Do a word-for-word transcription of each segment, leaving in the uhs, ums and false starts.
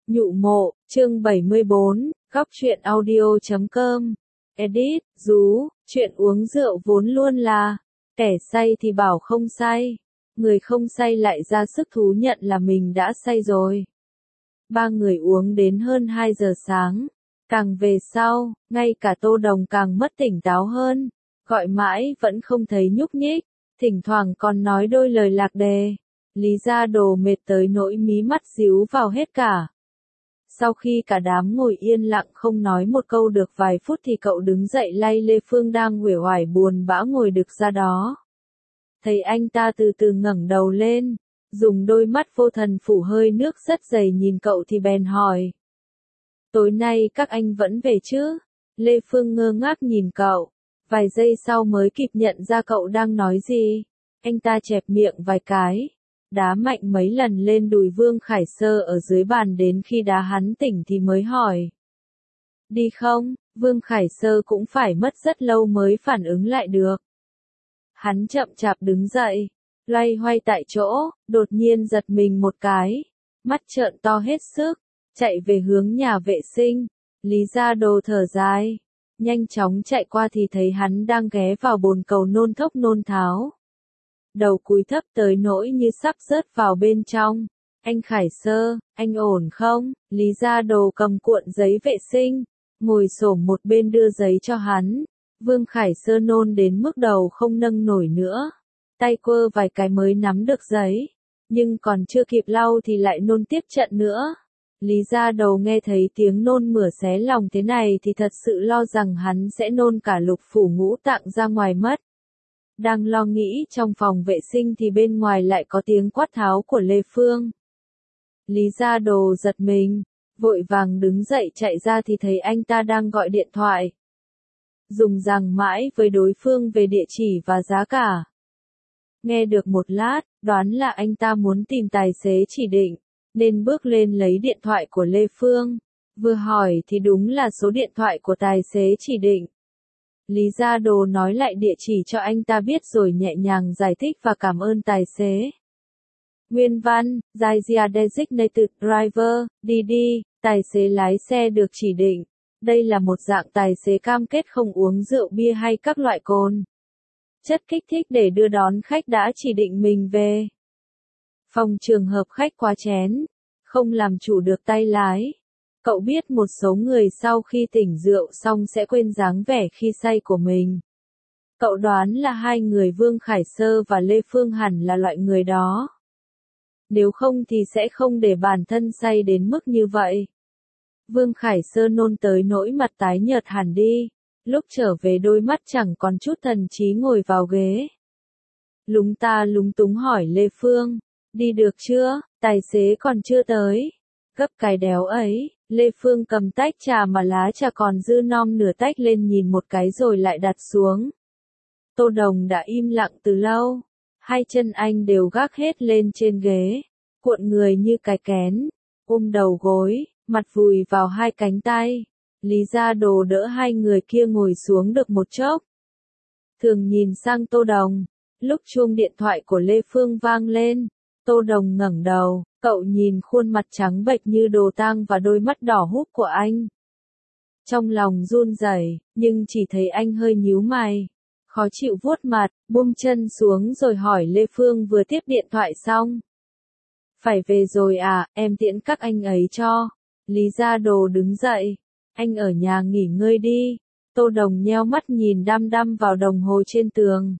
Nhụ mộ, chương bảy mươi bốn, góc truyện audio chấm com. Edit, rú, chuyện uống rượu vốn luôn là, kẻ say thì bảo không say, người không say lại ra sức thú nhận là mình đã say rồi. Ba người uống đến hơn hai giờ sáng, càng về sau, ngay cả Tô Đồng càng mất tỉnh táo hơn, gọi mãi vẫn không thấy nhúc nhích, thỉnh thoảng còn nói đôi lời lạc đề. Lý Gia Đồ mệt tới nỗi mí mắt díu vào hết cả. Sau khi cả đám ngồi yên lặng không nói một câu được vài phút thì cậu đứng dậy lay Lê Phương đang uể oải buồn bã ngồi đực ra đó. Thấy anh ta từ từ ngẩng đầu lên, dùng đôi mắt vô thần phủ hơi nước rất dày nhìn cậu thì bèn hỏi. Tối nay các anh vẫn về chứ? Lê Phương ngơ ngác nhìn cậu, vài giây sau mới kịp nhận ra cậu đang nói gì. Anh ta chẹp miệng vài cái, đá mạnh mấy lần lên đùi Vương Khải Sơ ở dưới bàn đến khi đá hắn tỉnh thì mới hỏi. Đi không? Vương Khải Sơ cũng phải mất rất lâu mới phản ứng lại được. Hắn chậm chạp đứng dậy, loay hoay tại chỗ, đột nhiên giật mình một cái, mắt trợn to hết sức, chạy về hướng nhà vệ sinh. Lý Gia Đồ thở dài, nhanh chóng chạy qua thì thấy hắn đang ghé vào bồn cầu nôn thốc nôn tháo. Đầu cúi thấp tới nỗi như sắp rớt vào bên trong. Anh Khải Sơ, anh ổn không? Lý Gia Đồ cầm cuộn giấy vệ sinh, ngồi xổm một bên đưa giấy cho hắn. Vương Khải Sơ nôn đến mức đầu không nâng nổi nữa, tay quơ vài cái mới nắm được giấy, nhưng còn chưa kịp lau thì lại nôn tiếp trận nữa. Lý Gia Đồ nghe thấy tiếng nôn mửa xé lòng thế này thì thật sự lo rằng hắn sẽ nôn cả lục phủ ngũ tạng ra ngoài mất. Đang lo nghĩ trong phòng vệ sinh thì bên ngoài lại có tiếng quát tháo của Lê Phương. Lý Gia Đồ giật mình, vội vàng đứng dậy chạy ra thì thấy anh ta đang gọi điện thoại. Dùng rằng mãi với đối phương về địa chỉ và giá cả. Nghe được một lát, đoán là anh ta muốn tìm tài xế chỉ định, nên bước lên lấy điện thoại của Lê Phương. Vừa hỏi thì đúng là số điện thoại của tài xế chỉ định. Lý Gia Đồ nói lại địa chỉ cho anh ta biết rồi nhẹ nhàng giải thích và cảm ơn tài xế. Nguyên văn, Jaya Designated Driver, đi đi, tài xế lái xe được chỉ định. Đây là một dạng tài xế cam kết không uống rượu bia hay các loại cồn chất kích thích để đưa đón khách đã chỉ định mình về. Phòng trường hợp khách quá chén, không làm chủ được tay lái. Cậu biết một số người sau khi tỉnh rượu xong sẽ quên dáng vẻ khi say của mình. Cậu đoán là hai người Vương Khải Sơ và Lê Phương hẳn là loại người đó. Nếu không thì sẽ không để bản thân say đến mức như vậy. Vương Khải Sơ nôn tới nỗi mặt tái nhợt hẳn đi, lúc trở về đôi mắt chẳng còn chút thần trí ngồi vào ghế. Lúng ta lúng túng hỏi Lê Phương, đi được chưa, tài xế còn chưa tới. Gấp cái đéo ấy, Lê Phương cầm tách trà mà lá trà còn dư non nửa tách lên nhìn một cái rồi lại đặt xuống. Tô Đồng đã im lặng từ lâu, hai chân anh đều gác hết lên trên ghế, cuộn người như cái kén, ôm đầu gối, mặt vùi vào hai cánh tay. Lý Gia Đồ đỡ hai người kia ngồi xuống được một chốc. Thường nhìn sang Tô Đồng, lúc chuông điện thoại của Lê Phương vang lên, Tô Đồng ngẩng đầu, cậu nhìn khuôn mặt trắng bệch như đồ tang và đôi mắt đỏ húp của anh. Trong lòng run rẩy, nhưng chỉ thấy anh hơi nhíu mày, khó chịu vuốt mặt, buông chân xuống rồi hỏi Lê Phương vừa tiếp điện thoại xong. Phải về rồi à, em tiễn các anh ấy cho. Lý Gia Đồ đứng dậy, anh ở nhà nghỉ ngơi đi. Tô Đồng nheo mắt nhìn đăm đăm vào đồng hồ trên tường.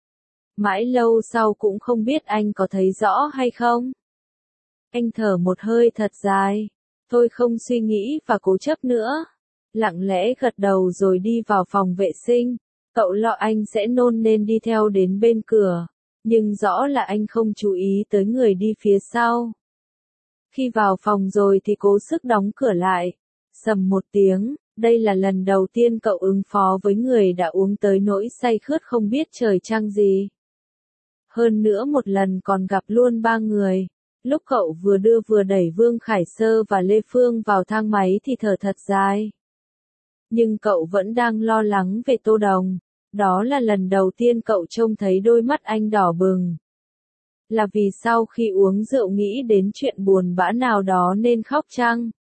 Mãi lâu sau cũng không biết anh có thấy rõ hay không. Anh thở một hơi thật dài, thôi không suy nghĩ và cố chấp nữa. Lặng lẽ gật đầu rồi đi vào phòng vệ sinh. Cậu lo anh sẽ nôn nên đi theo đến bên cửa, nhưng rõ là anh không chú ý tới người đi phía sau. Khi vào phòng rồi thì cố sức đóng cửa lại. Sầm một tiếng, đây là lần đầu tiên cậu ứng phó với người đã uống tới nỗi say khướt không biết trời trăng gì. Hơn nữa một lần còn gặp luôn ba người. Lúc cậu vừa đưa vừa đẩy Vương Khải Sơ và Lê Phương vào thang máy thì thở thật dài. Nhưng cậu vẫn đang lo lắng về Tô Đồng. Đó là lần đầu tiên cậu trông thấy đôi mắt anh đỏ bừng. Là vì sau khi uống rượu nghĩ đến chuyện buồn bã nào đó nên khóc chăng?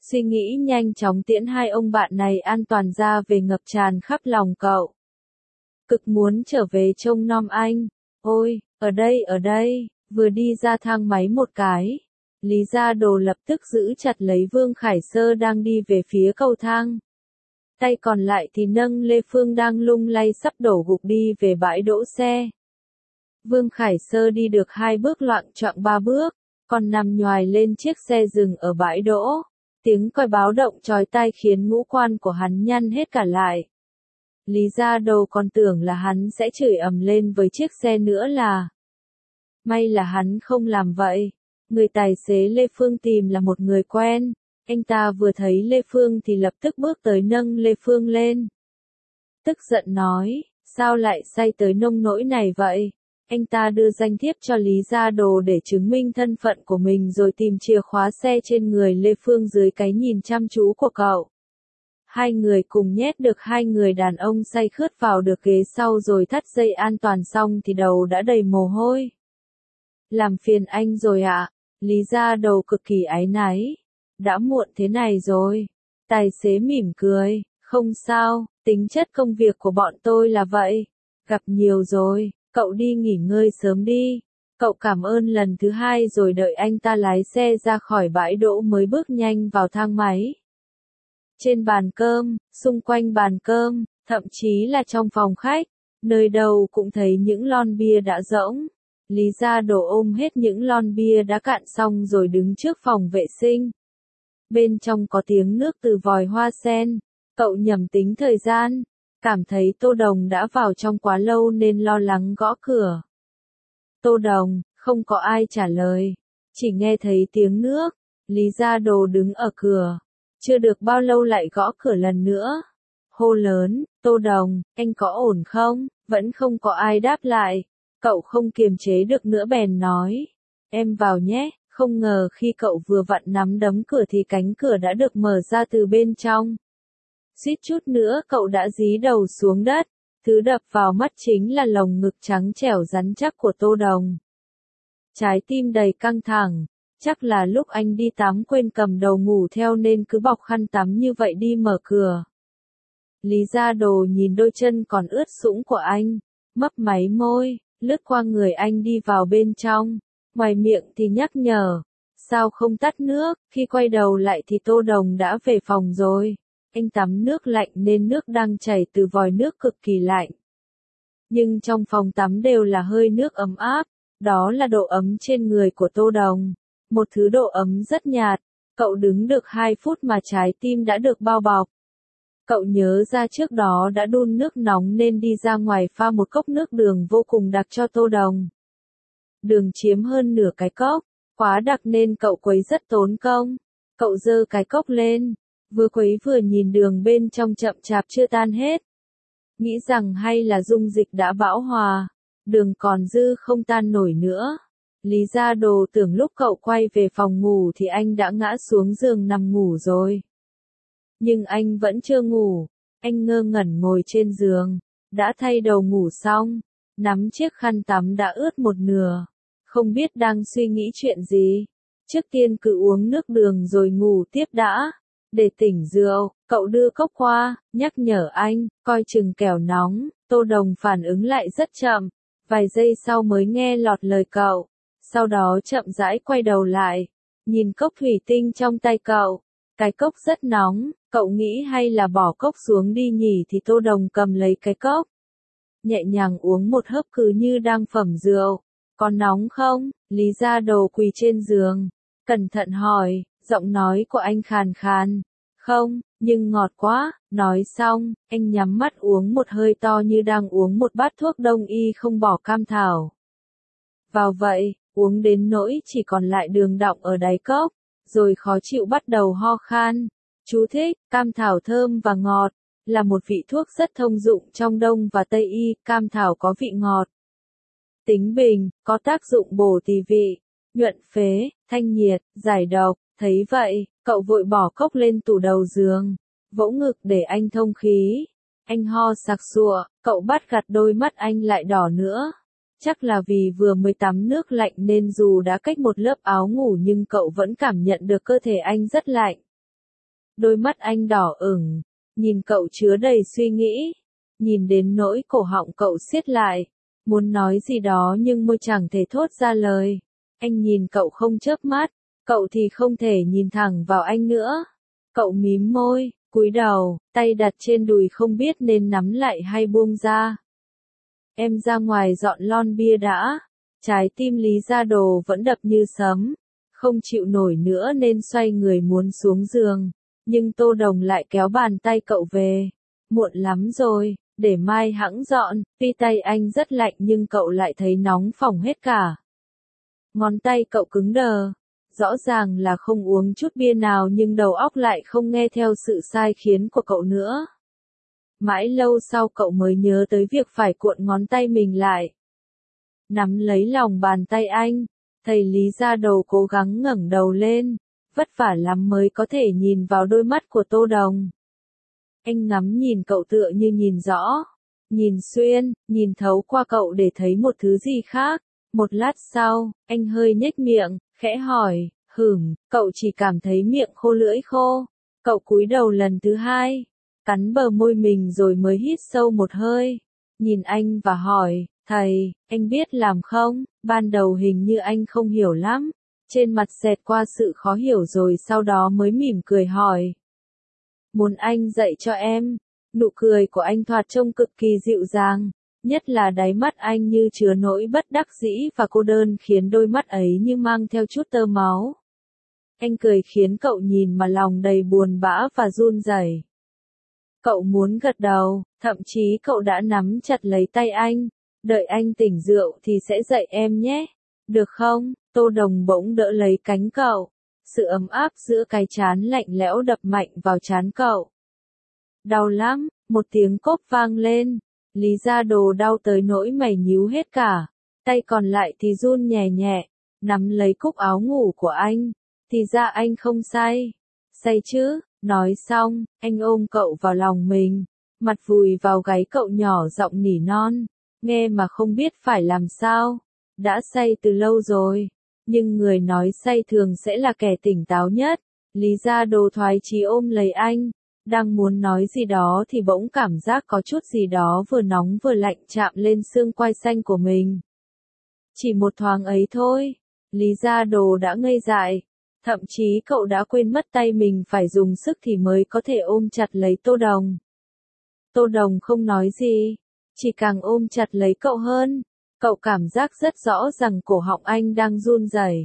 Suy nghĩ nhanh chóng tiễn hai ông bạn này an toàn ra về ngập tràn khắp lòng cậu. Cực muốn trở về trông nom anh. Ôi, ở đây ở đây, vừa đi ra thang máy một cái. Lý Gia Đồ lập tức giữ chặt lấy Vương Khải Sơ đang đi về phía cầu thang. Tay còn lại thì nâng Lê Phương đang lung lay sắp đổ gục đi về bãi đỗ xe. Vương Khải Sơ đi được hai bước loạng choạng ba bước, còn nằm nhoài lên chiếc xe dừng ở bãi đỗ. Tiếng còi báo động chói tai khiến ngũ quan của hắn nhăn hết cả lại. Lý Gia Đồ còn tưởng là hắn sẽ chửi ầm lên với chiếc xe nữa là. May là hắn không làm vậy. Người tài xế Lê Phương tìm là một người quen. Anh ta vừa thấy Lê Phương thì lập tức bước tới nâng Lê Phương lên. Tức giận nói, sao lại say tới nông nỗi này vậy? Anh ta đưa danh thiếp cho Lý Gia Đồ để chứng minh thân phận của mình rồi tìm chìa khóa xe trên người Lê Phương dưới cái nhìn chăm chú của cậu. Hai người cùng nhét được hai người đàn ông say khướt vào được ghế sau rồi thắt dây an toàn xong thì đầu đã đầy mồ hôi. Làm phiền anh rồi ạ. Lý Gia Đồ cực kỳ áy náy. Đã muộn thế này rồi. Tài xế mỉm cười, không sao, tính chất công việc của bọn tôi là vậy. Gặp nhiều rồi, cậu đi nghỉ ngơi sớm đi. Cậu cảm ơn lần thứ hai rồi đợi anh ta lái xe ra khỏi bãi đỗ mới bước nhanh vào thang máy. Trên bàn cơm, xung quanh bàn cơm, thậm chí là trong phòng khách, nơi đâu cũng thấy những lon bia đã rỗng. Lý Gia Đồ ôm hết những lon bia đã cạn xong rồi đứng trước phòng vệ sinh. Bên trong có tiếng nước từ vòi hoa sen. Cậu nhầm tính thời gian, cảm thấy Tô Đồng đã vào trong quá lâu nên lo lắng gõ cửa. Tô Đồng, không có ai trả lời, chỉ nghe thấy tiếng nước. Lý Gia Đồ đứng ở cửa, chưa được bao lâu lại gõ cửa lần nữa. Hô lớn, Tô Đồng, anh có ổn không? Vẫn không có ai đáp lại. Cậu không kiềm chế được nữa bèn nói, em vào nhé. Không ngờ khi cậu vừa vặn nắm đấm cửa thì cánh cửa đã được mở ra từ bên trong. Suýt chút nữa cậu đã dí đầu xuống đất. Thứ đập vào mắt chính là lồng ngực trắng trẻo rắn chắc của Tô Đồng. Trái tim đầy căng thẳng. Chắc là lúc anh đi tắm quên cầm đầu ngủ theo nên cứ bọc khăn tắm như vậy đi mở cửa. Lý Gia Đồ nhìn đôi chân còn ướt sũng của anh, mấp máy môi, lướt qua người anh đi vào bên trong. Ngoài miệng thì nhắc nhở, sao không tắt nước, khi quay đầu lại thì Tô Đồng đã về phòng rồi. Anh tắm nước lạnh nên nước đang chảy từ vòi nước cực kỳ lạnh. Nhưng trong phòng tắm đều là hơi nước ấm áp, đó là độ ấm trên người của Tô Đồng. Một thứ độ ấm rất nhạt, cậu đứng được hai phút mà trái tim đã được bao bọc. Cậu nhớ ra trước đó đã đun nước nóng nên đi ra ngoài pha một cốc nước đường vô cùng đặc cho Tô Đồng. Đường chiếm hơn nửa cái cốc, quá đặc nên cậu quấy rất tốn công. Cậu giơ cái cốc lên, vừa quấy vừa nhìn đường bên trong chậm chạp chưa tan hết. Nghĩ rằng hay là dung dịch đã bão hòa, đường còn dư không tan nổi nữa. Lý Gia Đồ tưởng lúc cậu quay về phòng ngủ thì anh đã ngã xuống giường nằm ngủ rồi. Nhưng anh vẫn chưa ngủ, anh ngơ ngẩn ngồi trên giường, đã thay đầu ngủ xong, nắm chiếc khăn tắm đã ướt một nửa, không biết đang suy nghĩ chuyện gì. Trước tiên cứ uống nước đường rồi ngủ tiếp đã. Để tỉnh rượu, cậu đưa cốc qua, nhắc nhở anh, coi chừng kẻo nóng. Tô Đồng phản ứng lại rất chậm, vài giây sau mới nghe lọt lời cậu. Sau đó chậm rãi quay đầu lại, nhìn cốc thủy tinh trong tay cậu. Cái cốc rất nóng, cậu nghĩ hay là bỏ cốc xuống đi nhỉ thì Tô Đồng cầm lấy cái cốc. Nhẹ nhàng uống một hớp cứ như đang phẩm rượu. Có nóng không? Lý Gia Đồ quỳ trên giường, cẩn thận hỏi, giọng nói của anh khàn khàn. Không, nhưng ngọt quá. Nói xong, anh nhắm mắt uống một hơi to như đang uống một bát thuốc đông y không bỏ cam thảo. Vào vậy, uống đến nỗi chỉ còn lại đường đọng ở đáy cốc, rồi khó chịu bắt đầu ho khan. Chú thích, cam thảo thơm và ngọt, là một vị thuốc rất thông dụng trong Đông và Tây y. Cam thảo có vị ngọt, tính bình, có tác dụng bổ tỳ vị, nhuận phế, thanh nhiệt, giải độc. Thấy vậy, cậu vội bỏ cốc lên tủ đầu giường, vỗ ngực để anh thông khí. Anh ho sặc sụa, cậu bắt gặt đôi mắt anh lại đỏ nữa. Chắc là vì vừa mới tắm nước lạnh nên dù đã cách một lớp áo ngủ nhưng cậu vẫn cảm nhận được cơ thể anh rất lạnh. Đôi mắt anh đỏ ửng, nhìn cậu chứa đầy suy nghĩ, nhìn đến nỗi cổ họng cậu siết lại, muốn nói gì đó nhưng môi chẳng thể thốt ra lời. Anh nhìn cậu không chớp mắt, cậu thì không thể nhìn thẳng vào anh nữa. Cậu mím môi, cúi đầu, tay đặt trên đùi không biết nên nắm lại hay buông ra. Em ra ngoài dọn lon bia đã. Trái tim Lý Gia Đồ vẫn đập như sấm, không chịu nổi nữa nên xoay người muốn xuống giường, nhưng Tô Đồng lại kéo bàn tay cậu về. Muộn lắm rồi, để mai hẵng dọn. Tuy tay anh rất lạnh nhưng cậu lại thấy nóng phỏng hết cả. Ngón tay cậu cứng đờ, rõ ràng là không uống chút bia nào nhưng đầu óc lại không nghe theo sự sai khiến của cậu nữa. Mãi lâu sau cậu mới nhớ tới việc phải cuộn ngón tay mình lại. Nắm lấy lòng bàn tay anh, thầy Lý Gia Đồ cố gắng ngẩng đầu lên, vất vả lắm mới có thể nhìn vào đôi mắt của Tô Đồng. Anh ngắm nhìn cậu tựa như nhìn rõ, nhìn xuyên, nhìn thấu qua cậu để thấy một thứ gì khác. Một lát sau, anh hơi nhếch miệng, khẽ hỏi, hửm, cậu chỉ cảm thấy miệng khô lưỡi khô. Cậu cúi đầu lần thứ hai, cắn bờ môi mình rồi mới hít sâu một hơi, nhìn anh và hỏi, thầy, anh biết làm không? Ban đầu hình như anh không hiểu lắm, trên mặt xẹt qua sự khó hiểu rồi sau đó mới mỉm cười hỏi. Muốn anh dạy cho em. Nụ cười của anh thoạt trông cực kỳ dịu dàng, nhất là đáy mắt anh như chứa nỗi bất đắc dĩ và cô đơn khiến đôi mắt ấy như mang theo chút tơ máu. Anh cười khiến cậu nhìn mà lòng đầy buồn bã và run rẩy. Cậu muốn gật đầu, thậm chí cậu đã nắm chặt lấy tay anh, đợi anh tỉnh rượu thì sẽ dạy em nhé, được không? Tô Đồng bỗng đỡ lấy cánh cậu, sự ấm áp giữa cái trán lạnh lẽo đập mạnh vào trán cậu. Đau lắm, một tiếng cốp vang lên, Lý Gia Đồ đau tới nỗi mày nhíu hết cả, tay còn lại thì run nhẹ nhẹ, nắm lấy cúc áo ngủ của anh, thì ra anh không say, say chứ, nói xong, anh ôm cậu vào lòng mình, mặt vùi vào gáy cậu nhỏ giọng nỉ non, nghe mà không biết phải làm sao, đã say từ lâu rồi, nhưng người nói say thường sẽ là kẻ tỉnh táo nhất. Lý Gia Đồ thoái chí ôm lấy anh, đang muốn nói gì đó thì bỗng cảm giác có chút gì đó vừa nóng vừa lạnh chạm lên xương quai xanh của mình. Chỉ một thoáng ấy thôi, Lý Gia Đồ đã ngây dại, thậm chí cậu đã quên mất tay mình phải dùng sức thì mới có thể ôm chặt lấy Tô Đồng. Tô Đồng không nói gì, chỉ càng ôm chặt lấy cậu hơn, cậu cảm giác rất rõ rằng cổ họng anh đang run rẩy.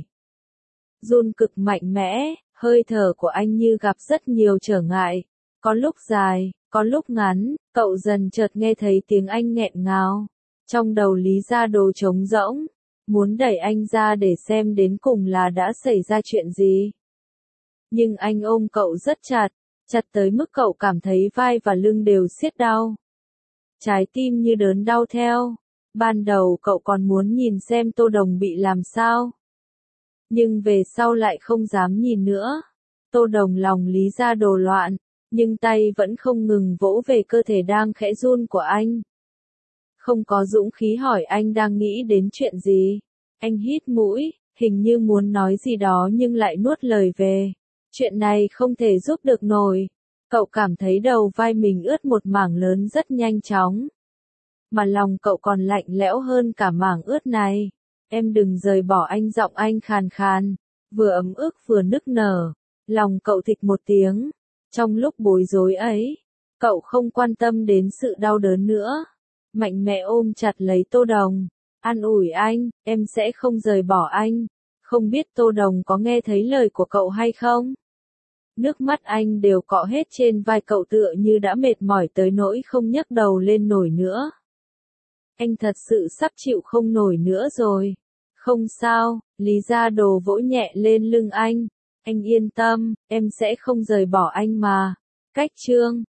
Run cực mạnh mẽ, hơi thở của anh như gặp rất nhiều trở ngại, có lúc dài, có lúc ngắn, cậu dần chợt nghe thấy tiếng anh nghẹn ngào. Trong đầu Lý Gia Đồ trống rỗng, muốn đẩy anh ra để xem đến cùng là đã xảy ra chuyện gì. Nhưng anh ôm cậu rất chặt, chặt tới mức cậu cảm thấy vai và lưng đều siết đau. Trái tim như đớn đau theo. Ban đầu cậu còn muốn nhìn xem Tô Đồng bị làm sao. Nhưng về sau lại không dám nhìn nữa. Tô Đồng lòng Lý Gia Đồ loạn, nhưng tay vẫn không ngừng vỗ về cơ thể đang khẽ run của anh. Không có dũng khí hỏi anh đang nghĩ đến chuyện gì. Anh hít mũi, hình như muốn nói gì đó nhưng lại nuốt lời về. Chuyện này không thể giúp được nổi. Cậu cảm thấy đầu vai mình ướt một mảng lớn rất nhanh chóng. Mà lòng cậu còn lạnh lẽo hơn cả mảng ướt này. Em đừng rời bỏ anh, giọng anh khàn khàn, vừa ấm ức vừa nức nở. Lòng cậu thịch một tiếng. Trong lúc bối rối ấy, cậu không quan tâm đến sự đau đớn nữa. Mạnh mẽ ôm chặt lấy Tô Đồng, an ủi anh, em sẽ không rời bỏ anh. Không biết Tô Đồng có nghe thấy lời của cậu hay không? Nước mắt anh đều cọ hết trên vai cậu tựa như đã mệt mỏi tới nỗi không nhấc đầu lên nổi nữa. Anh thật sự sắp chịu không nổi nữa rồi. Không sao, Lý Gia Đồ vỗ nhẹ lên lưng anh. Anh yên tâm, em sẽ không rời bỏ anh mà. Cách chương